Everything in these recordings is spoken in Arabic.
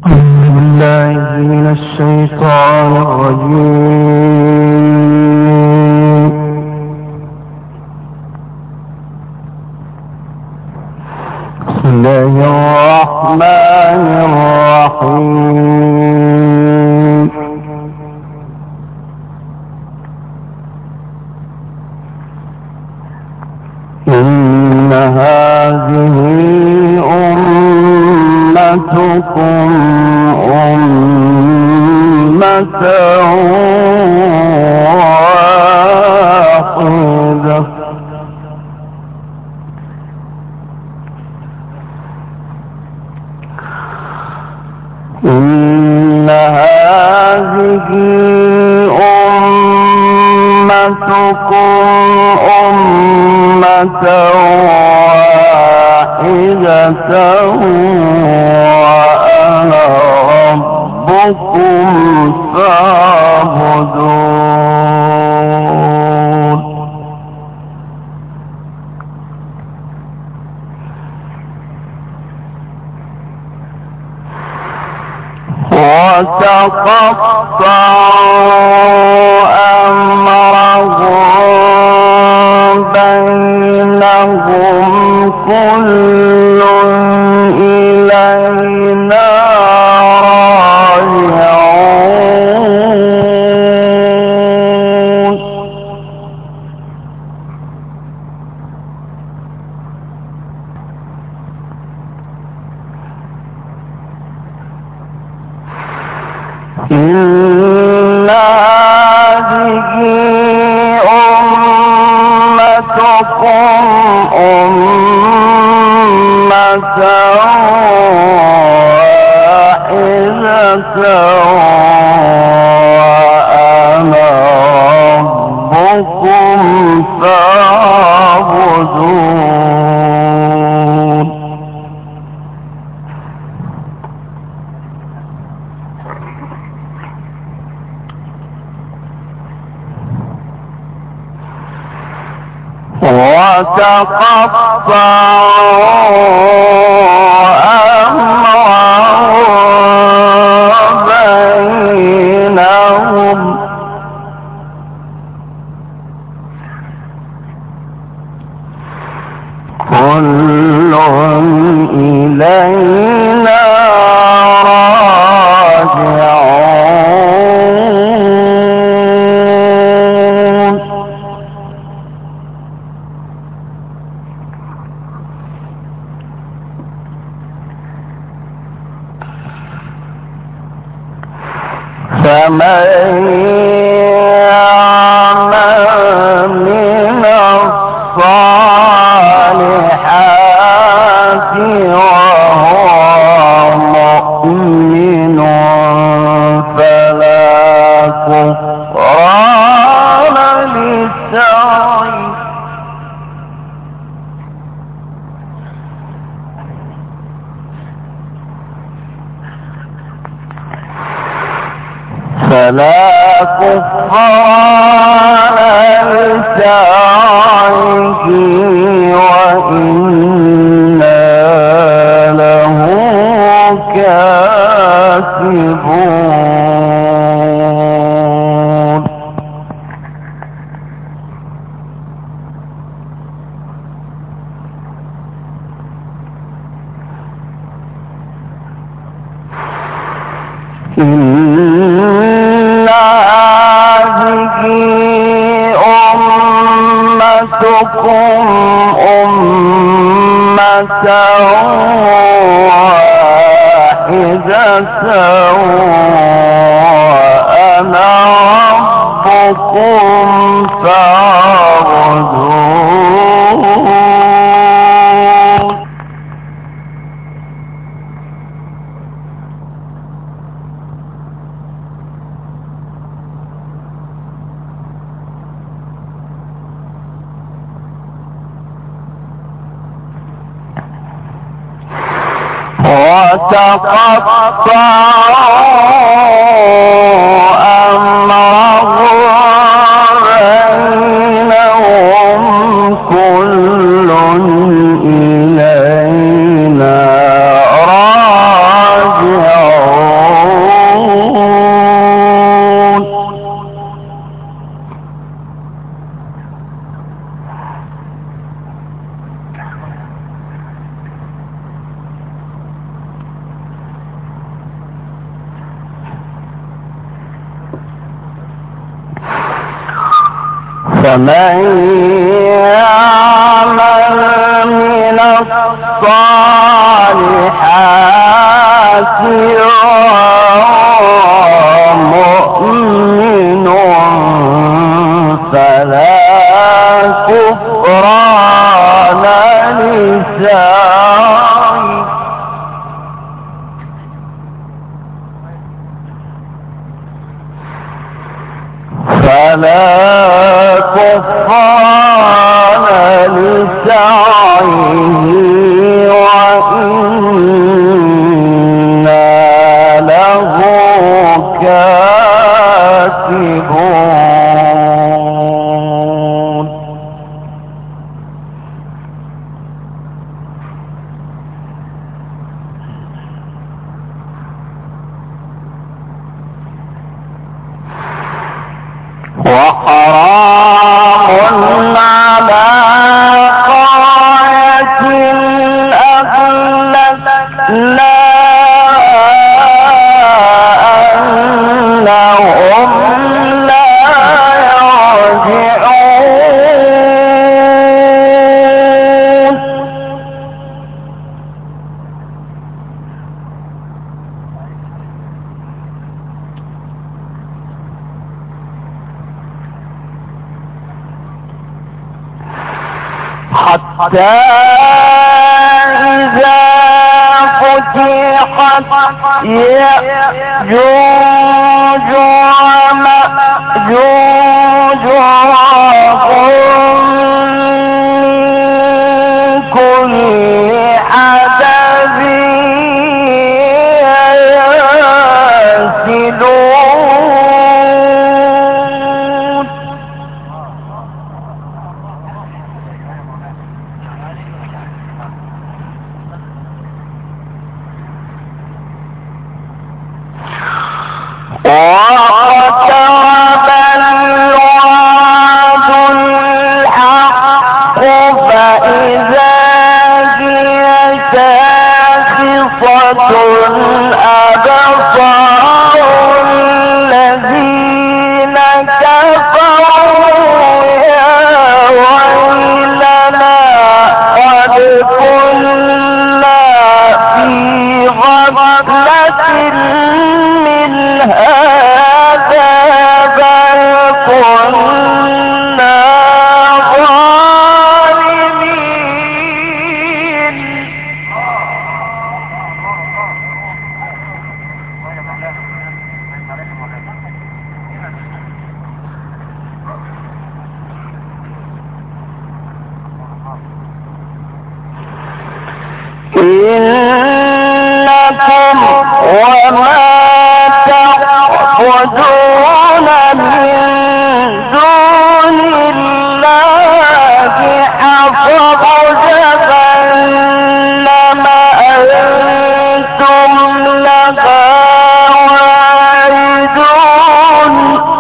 أعوذ بالله من الشيطان الرجيم. بسم الله الرحمن الرحيم. إن هذه أمتكم أمة واحدة إن هذه أمتكم أمة واحدة وأنا ربكم فاعبدون. وتقطعوا أمرهم بينهم كل إلينا راجعون. إن هذه أمتكم أمة واحدة وأنا ربكم فاعبدون. وتقطعوا أمرهم بينهم كل إلينا راجعون. فمن يعمل من الصالحات وهو مؤمن فلا كفران لسعيه وإنا له كاتبون. إن هذه أمتكم أمة واحدة وأنا ربكم فاعبدون. وتقطعوا أمرهم بينهم كل إلينا راجعون. فمن يعمل من الصالحات وهو مؤمن فلا كفران لسعيه وإنا له كاتبون وحرام على قرية أهلكناها أنهم لا يرجعون حتى إذا فتحت يأجوج ومأجوج وهم من كل حدب ينسلون واقترب الوعد الحق فإذا هي شاخصة أبصار الذين كفروا يا ويلنا قد كنا في غفلة من هذا بل كنا ظالمين إنكم وما تعبدون من دون الله حصب جهنم أنتم لها واردون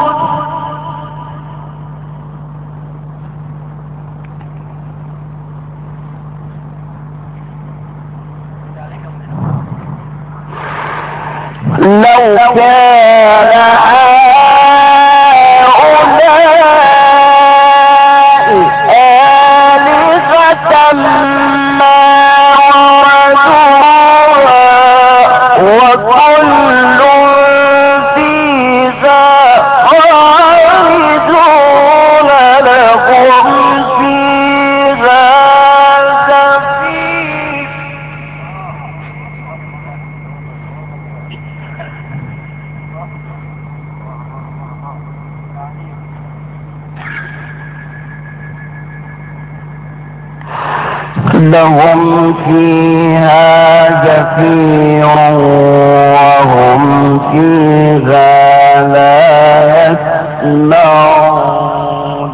لو كان هؤلاء آلهة ما وردوها وكل فيها خالدون لهم فيها زفير لهم فيها زفير وهم فيها لا يسمعون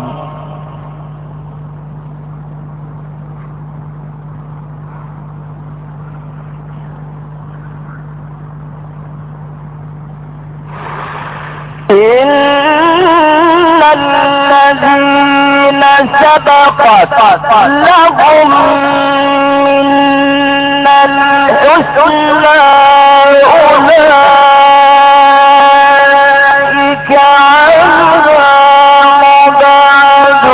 إن الذين سبقت لهم منا الحسنى أولئك عنها مبعدون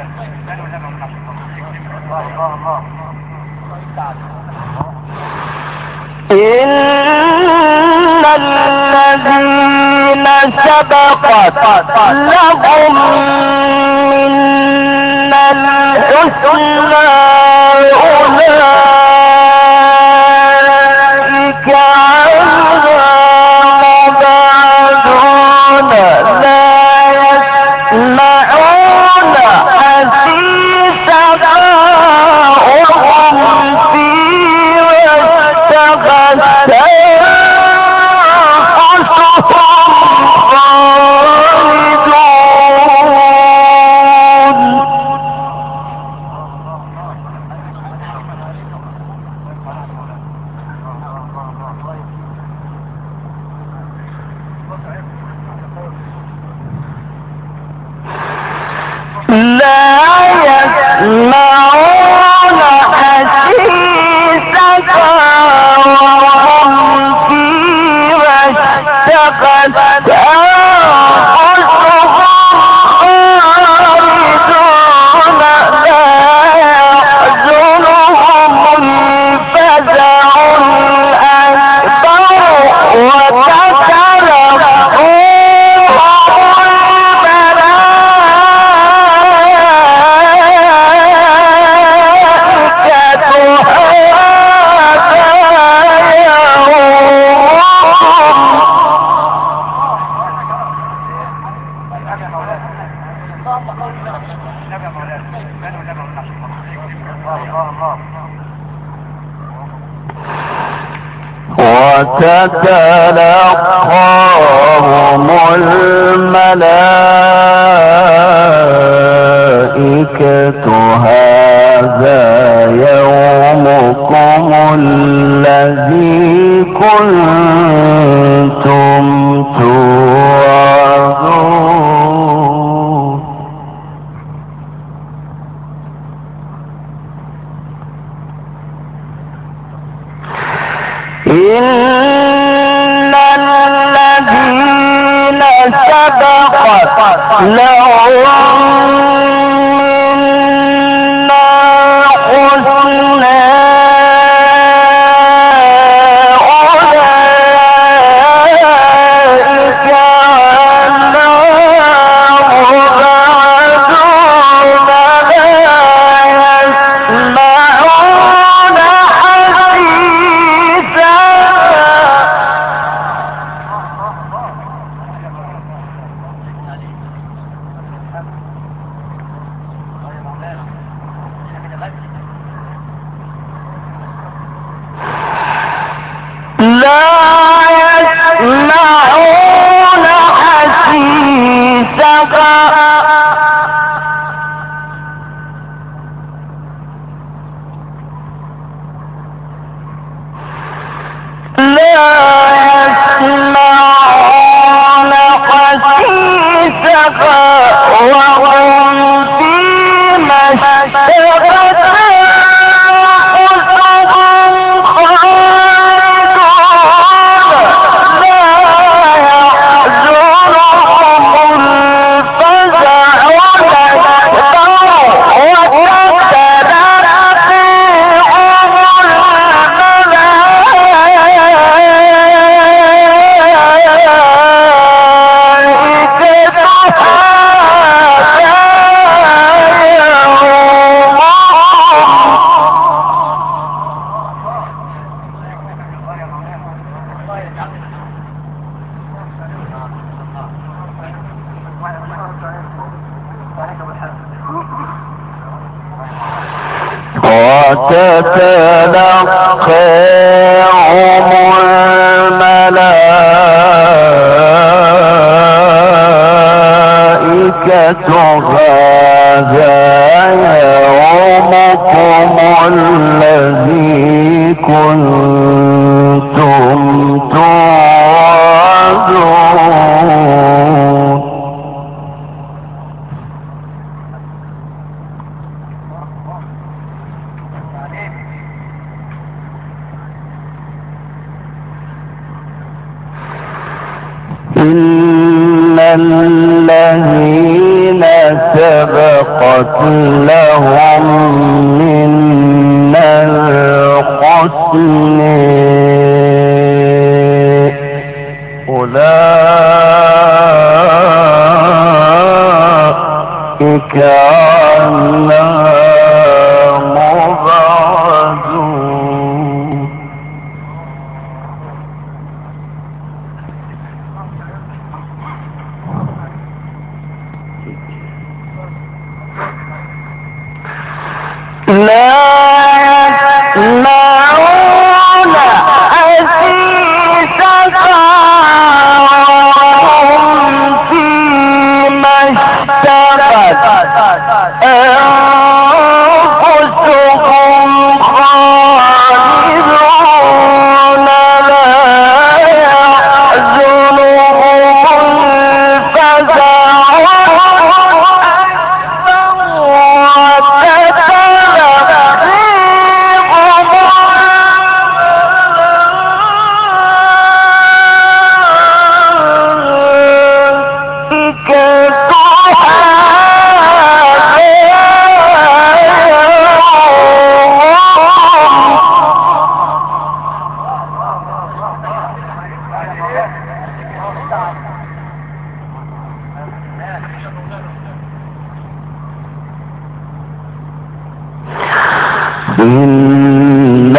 إن الذين سبقت لهم منا الحسنى أولئك عنها مبعدون لا يسمعون حسيسها وهم فيها اشتغلت وتتلقاهم الملائكة هذا يومكم الذي كنتم توعدون. إن الذين سبقت لهم منا الحسنى أولئك عنها مبعدون لا يسمعون وتتلقاهم الملائكة هذا يومكم الذي كنتم توعدون. إن الذين سبقت لهم منا الحسن أولئك عنها مبعدون لا يسمعون حسيسها وهم فيما اشتهت أنفسهم خالدون لا يحزنهم الفزع إن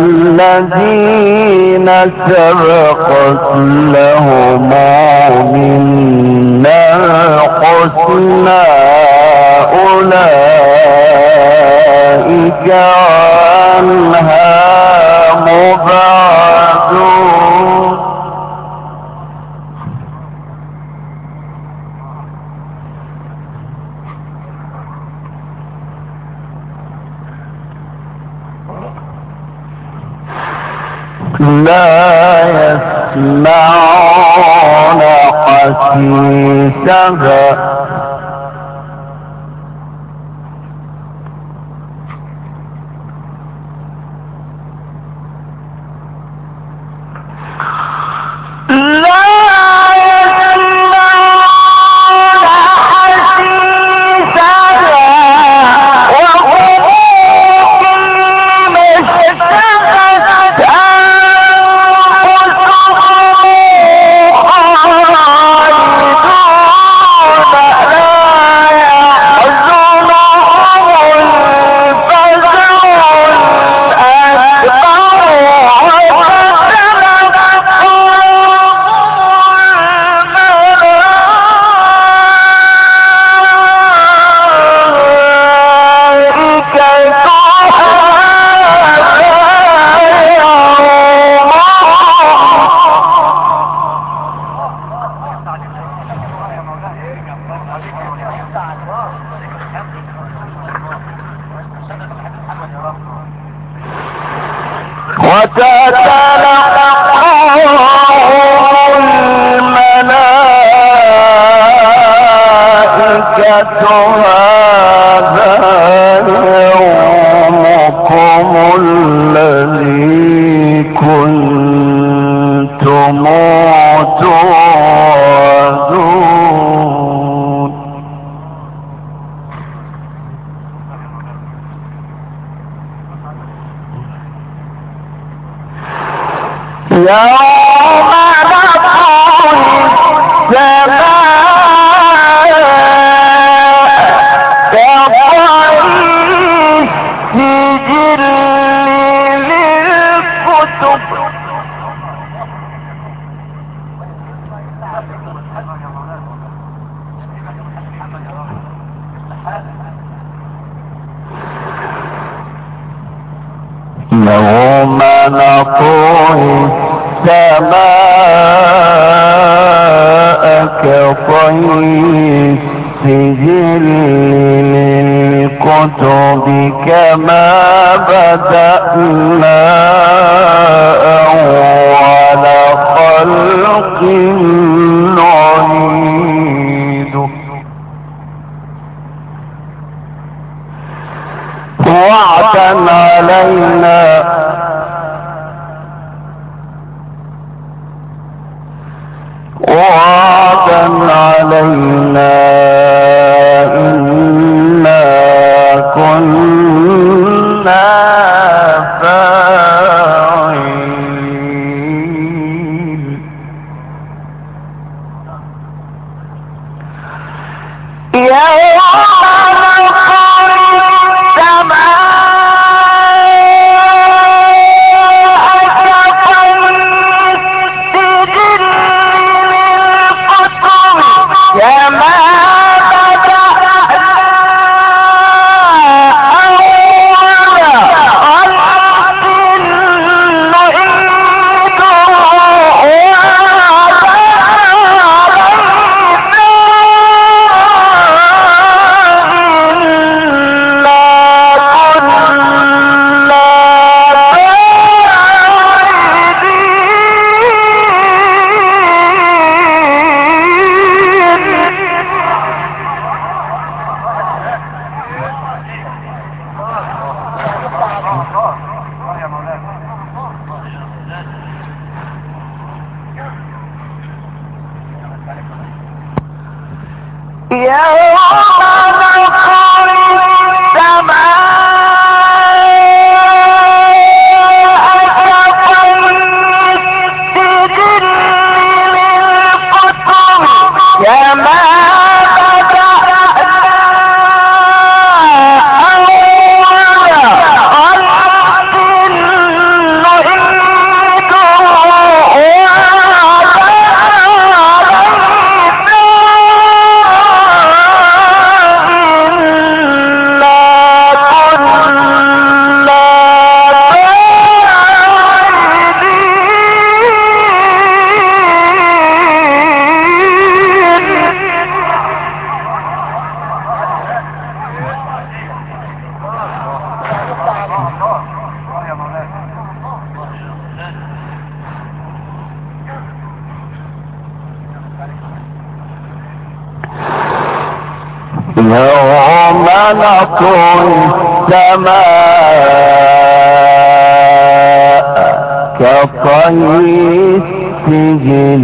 الذين سبقت لهم منا الحسنى أولئك عنها مبعدون لا يسمعون حسيسها وتتلقاهم الملائكة هذا يومكم الذي كنتم توعدون يوم نطوي السماء كطي السجل للكتب يوم نطوي السماء كطي السجل للكتب كما بدأنا أول خلق نعيده وعدا علينا إنا كنا فاعلين يوم نطوي السماء كطي السجل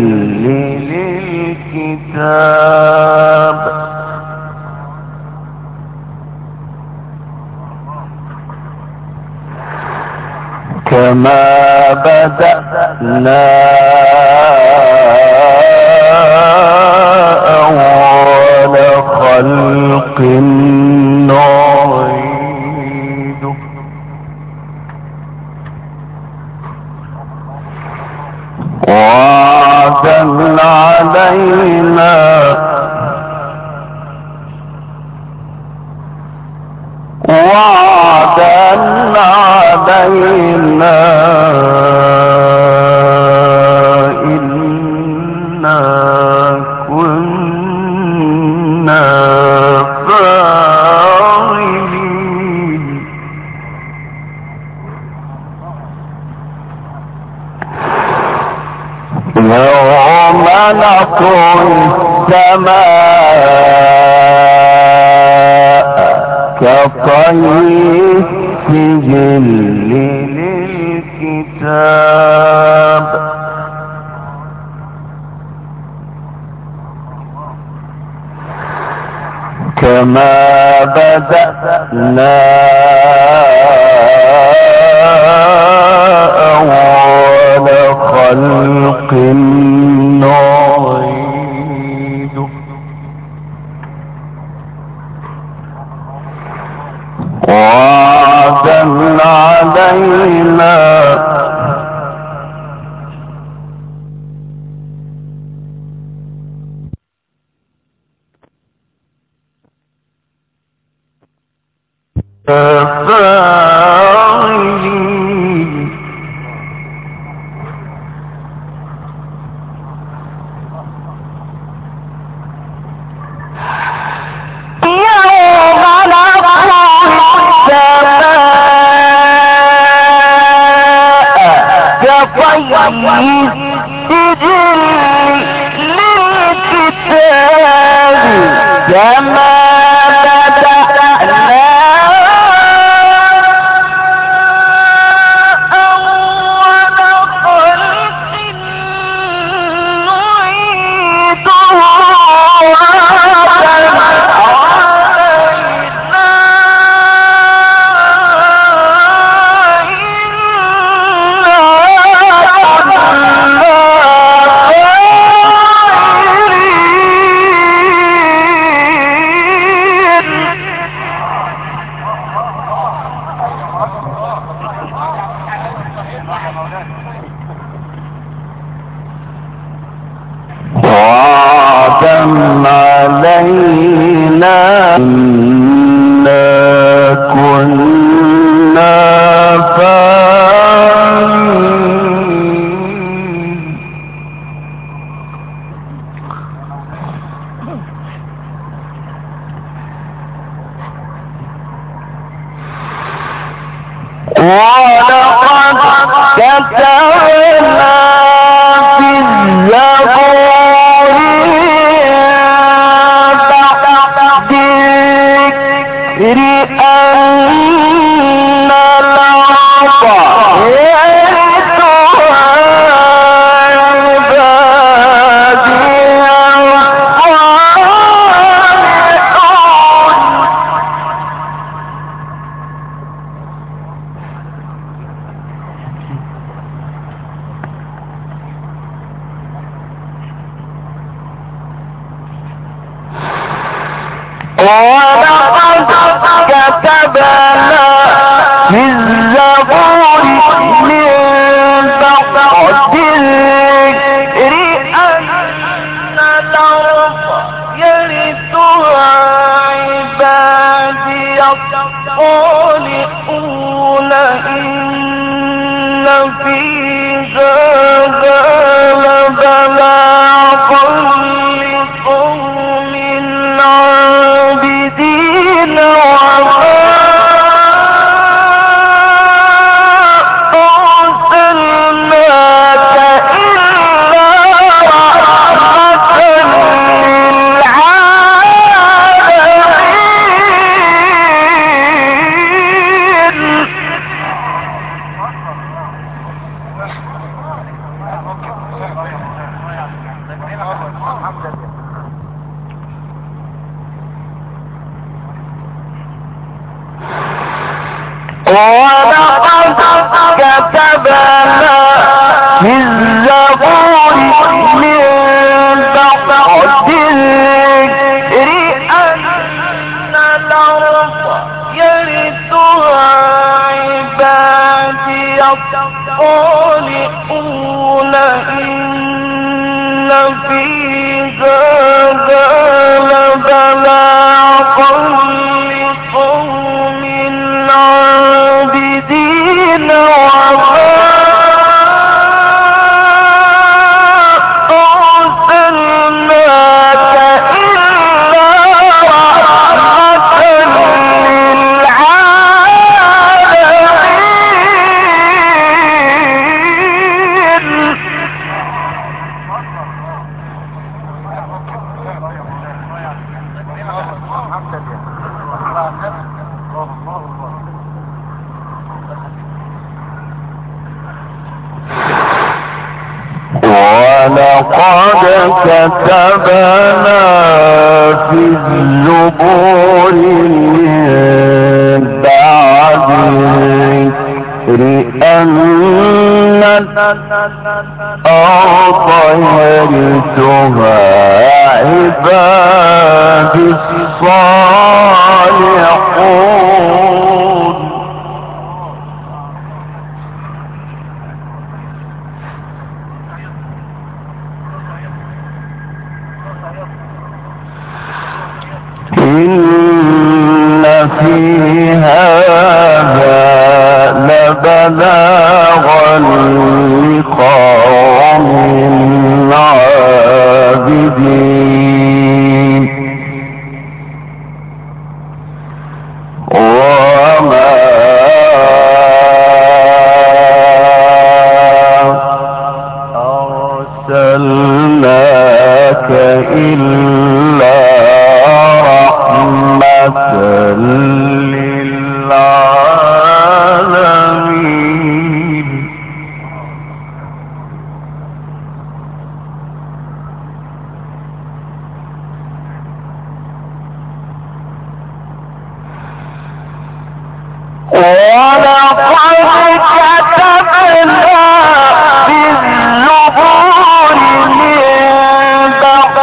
للكتاب كما بدأنا أول خلق نعيده وعدا علينا إنا كنا فاعلين يوم نطوي السماء كطي السجل للكتاب كما بدأنا أول خلق نعيده وعدا علينا فاعلين السجل للكتاب كما بدأنا أول خلق نعيده وعدا علينا إنا كنا فاعلين ولقد كتبنا في الزبور الذكر أن الأرض يرثها عبادي ولقد كتبنا في الزبور من بعد الذكر أن الأرض يرثها عبادي الصالحون إن في ذلك لبلاغا لقوم عابدين وما أرسلناك إلا رحمة للعالمين ولقد كتبنا في الزبور من بعد الذكر أن الأرض يرثها عبادي الصالحون إن في ذلك لبلاغا لقوم عابدين وما أرسلناك إلا رحمة للعالمين ولقد كتبنا في الزبور من بعد الذكر أن الأرض يرثها عبادي الصالحون إن في هذا لبلاغا لقوم عابدين وما أرسلناك إلا رحمة للعالمين ولقد كتبنا في الزبور من بعد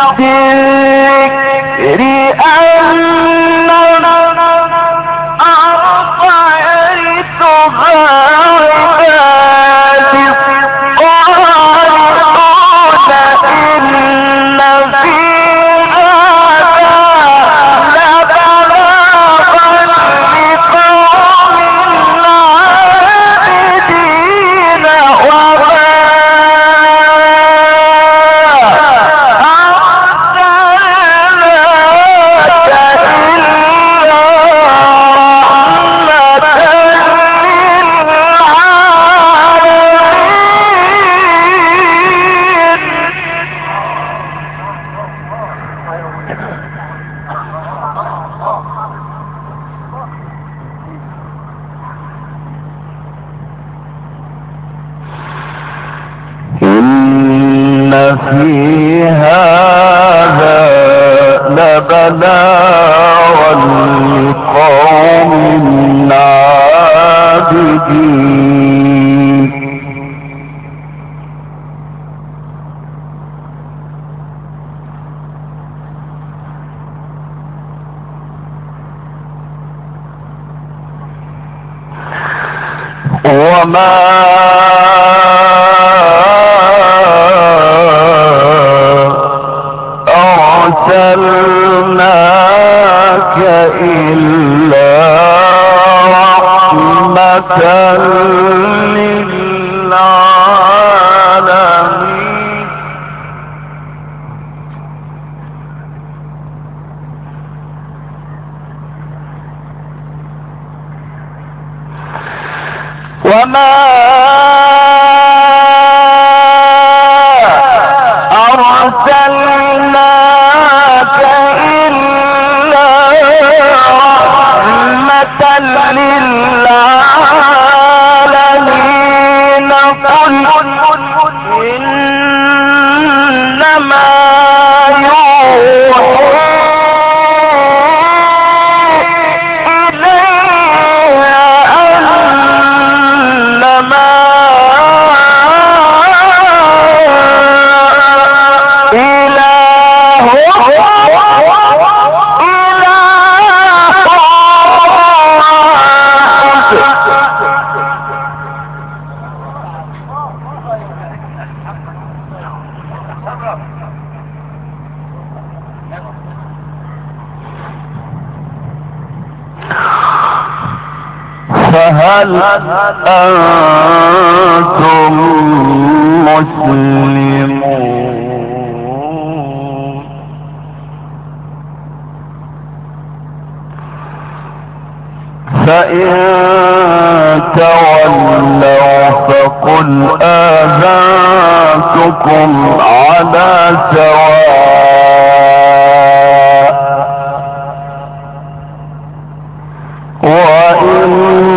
الذكر أن الأرض يرثها عبادي في هذا لبلاغا لقوم عابدين وما أرسلناك إلا رحمة للعالمين وما أرسلناك إلا رحمة للعالمين قل إنما يوحى فهل أنتم مسلمون فإن تولوا فقل آذنتكم على سواء وإن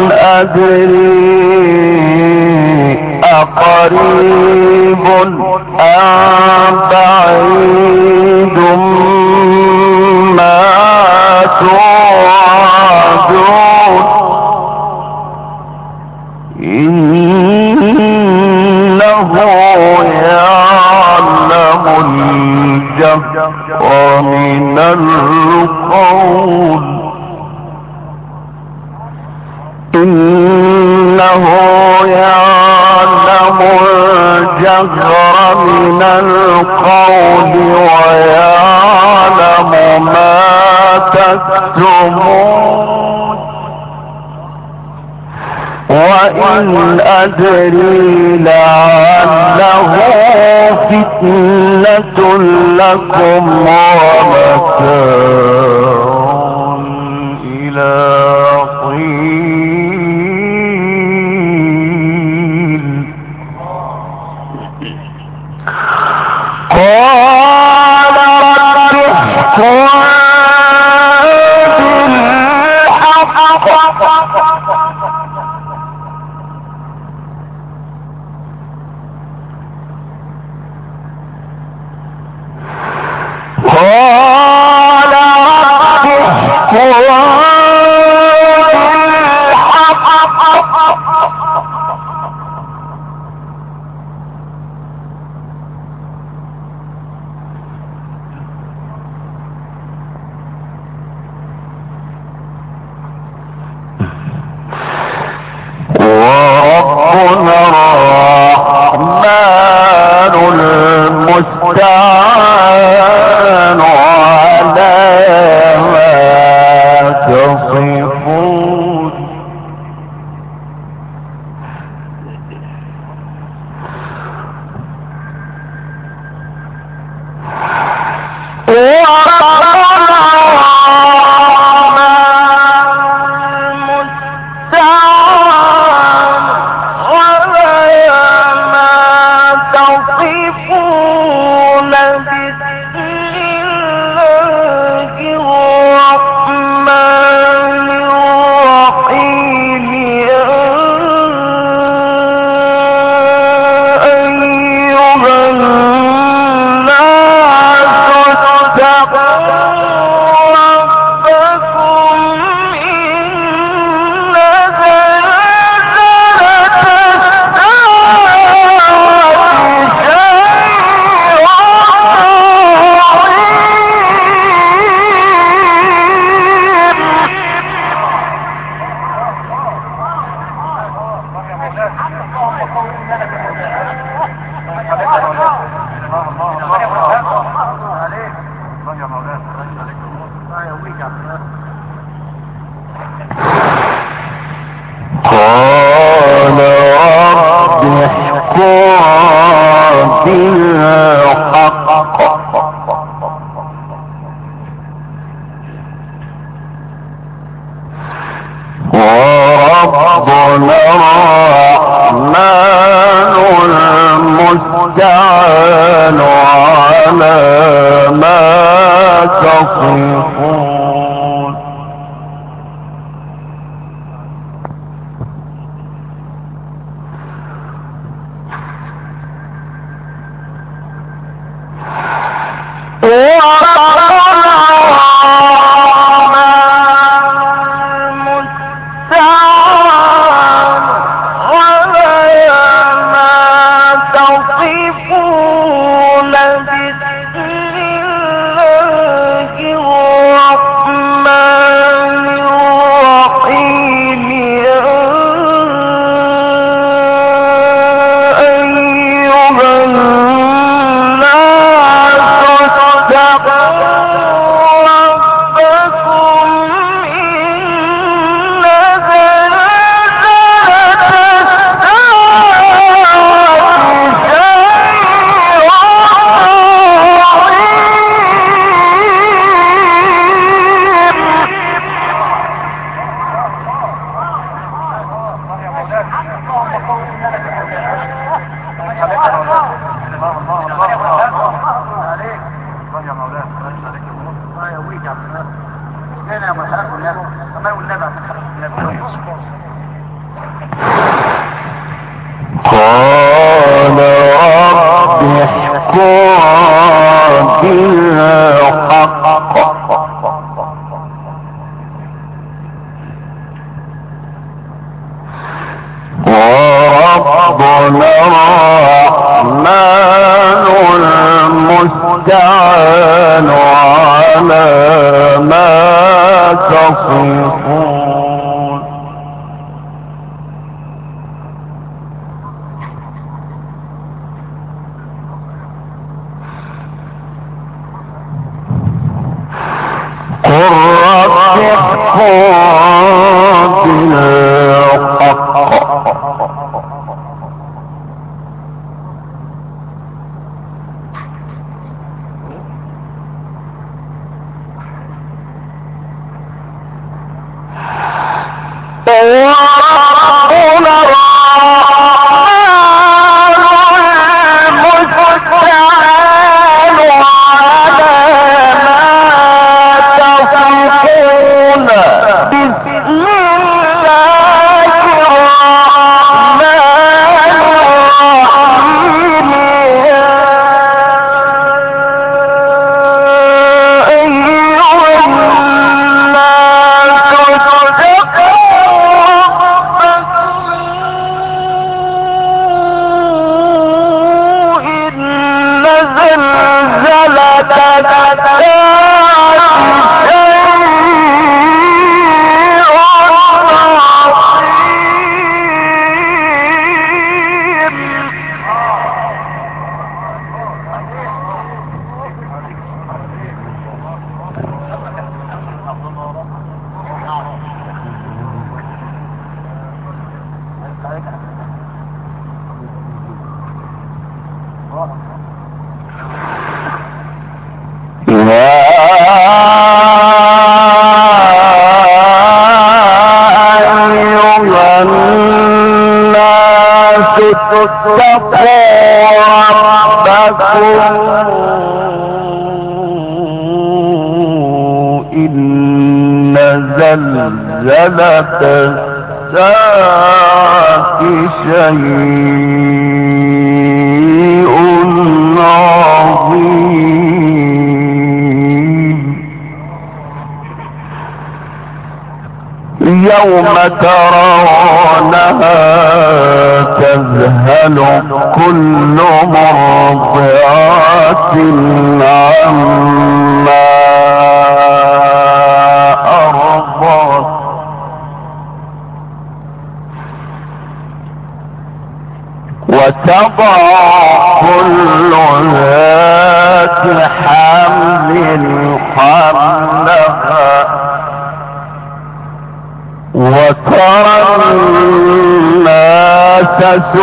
أدري أقريب أم بعيد ما توعدون إنه يعلم الجهر من القول إنه يعلم الجهر من القول ويعلم ما تكتمون وإن أدري لعله فتنة لكم ومتاع إلى قال رب احكم بالحق قال رب احكم بالحق المستعان على ما تصفون. قال رب احكم بالحق وربنا الرحمن المستعان على ما تصفون. قل رب احكم بالحق وربنا الرحمن المستعان على ما تصفون. بسم الله الرحمن الرحيم. أيها الناس إن زلزلة الساعة شيء عظيم. يوم ترونها تذهل كل مرضعة عما أرضعت وتضع كل ذات حمل حملها وترى الناس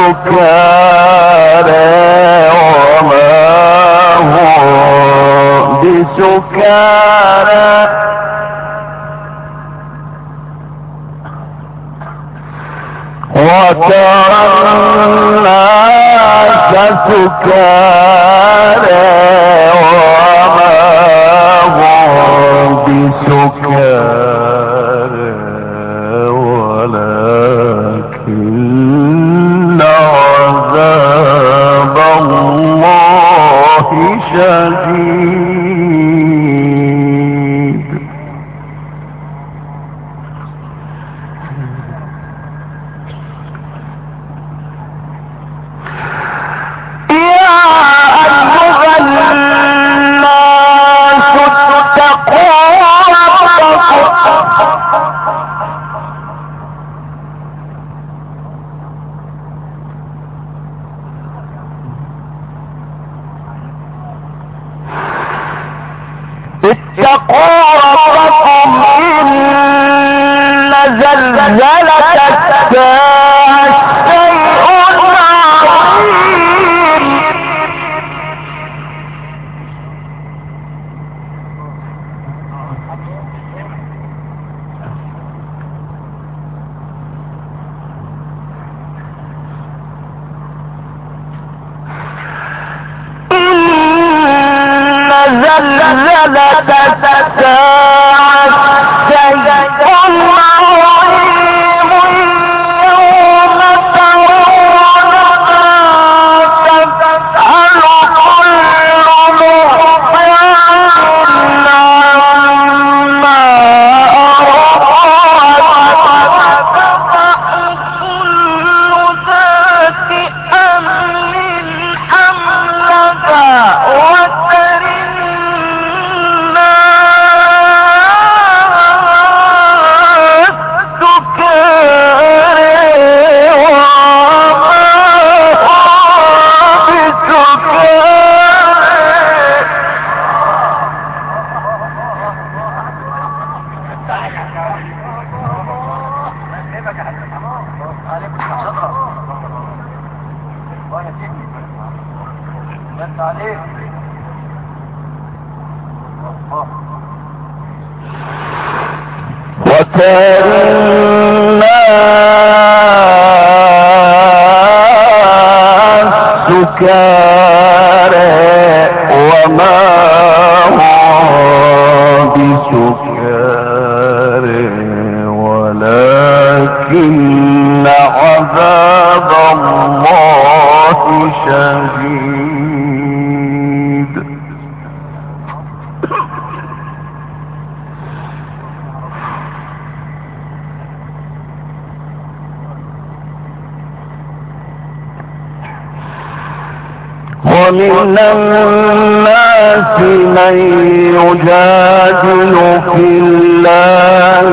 سكارى وما هم بسكارى وترى الناس سكارى وما هم بسكارى ولكن عذاب الله شديد. اتقوا ربكم إن زلزلة الساعة شيء عظيم. زلزلة الساعة شيء عظيم يوم ترونها تذهل كل مرضعة عما أرضعت كل ذات حمل حملها وترى الناس سكارى وما هم بسكارى ولكن عذاب الله شديد. ومن الناس من يجادل في الله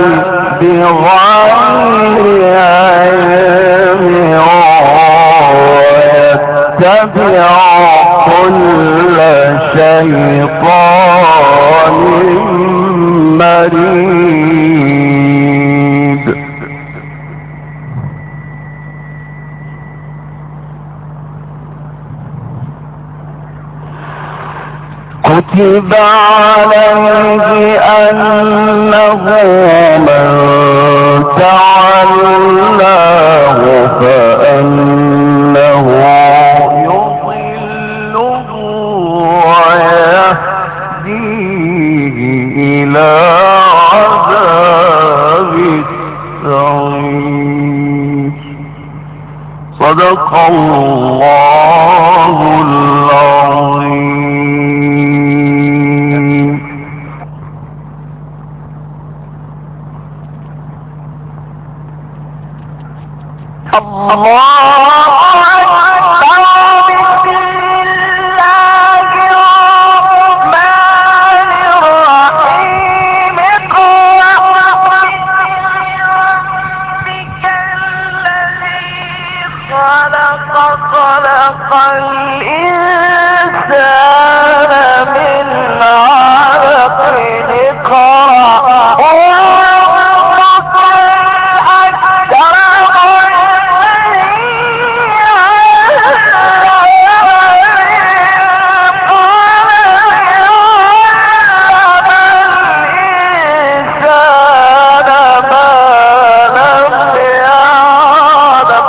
بغير علم ويتبع كل شيطان مريد. كتب عليه أنه من تعلاه فأنه يضله ويهديه إلى عذاب السعير. صدق الله العظيم. خلق الإنسان من علق. اقرأ وربك الأكرم الذي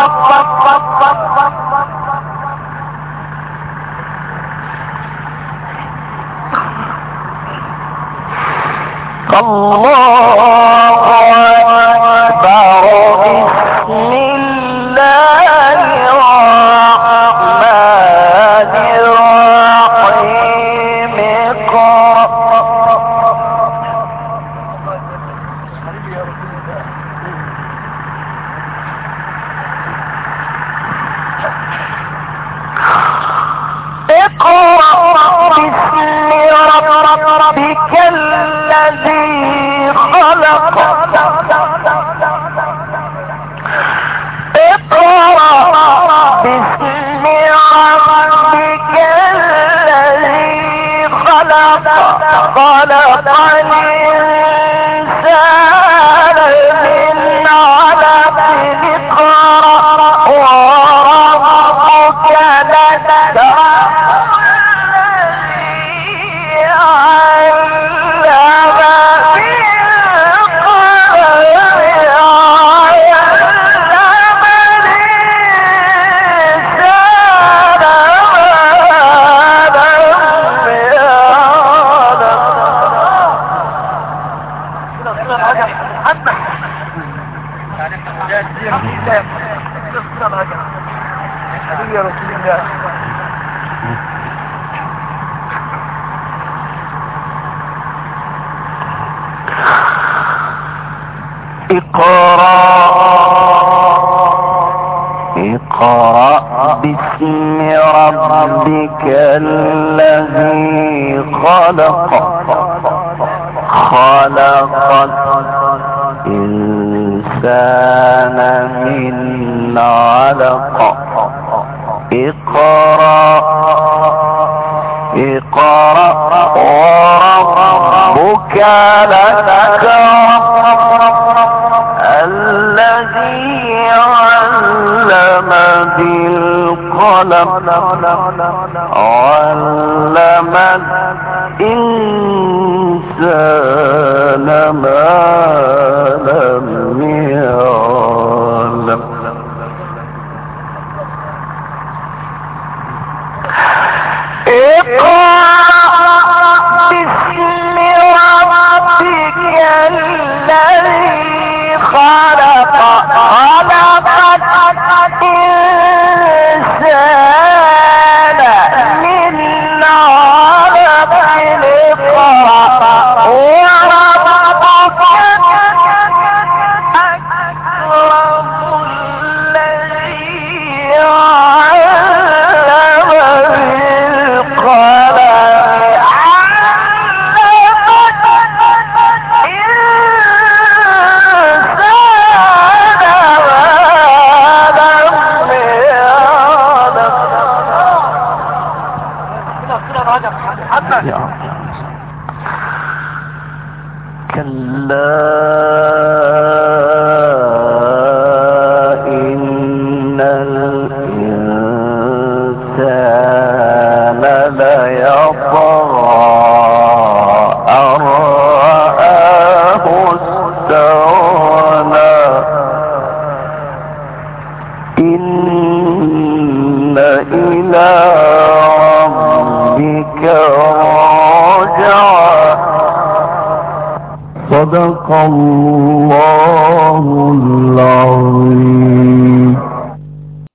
اقرأ باسم ربك الذي خلق الإنسان من علق اقرأ وربك الأكرم الذي علم بالقلم علم الإنسان ما لم يعلم صدق الله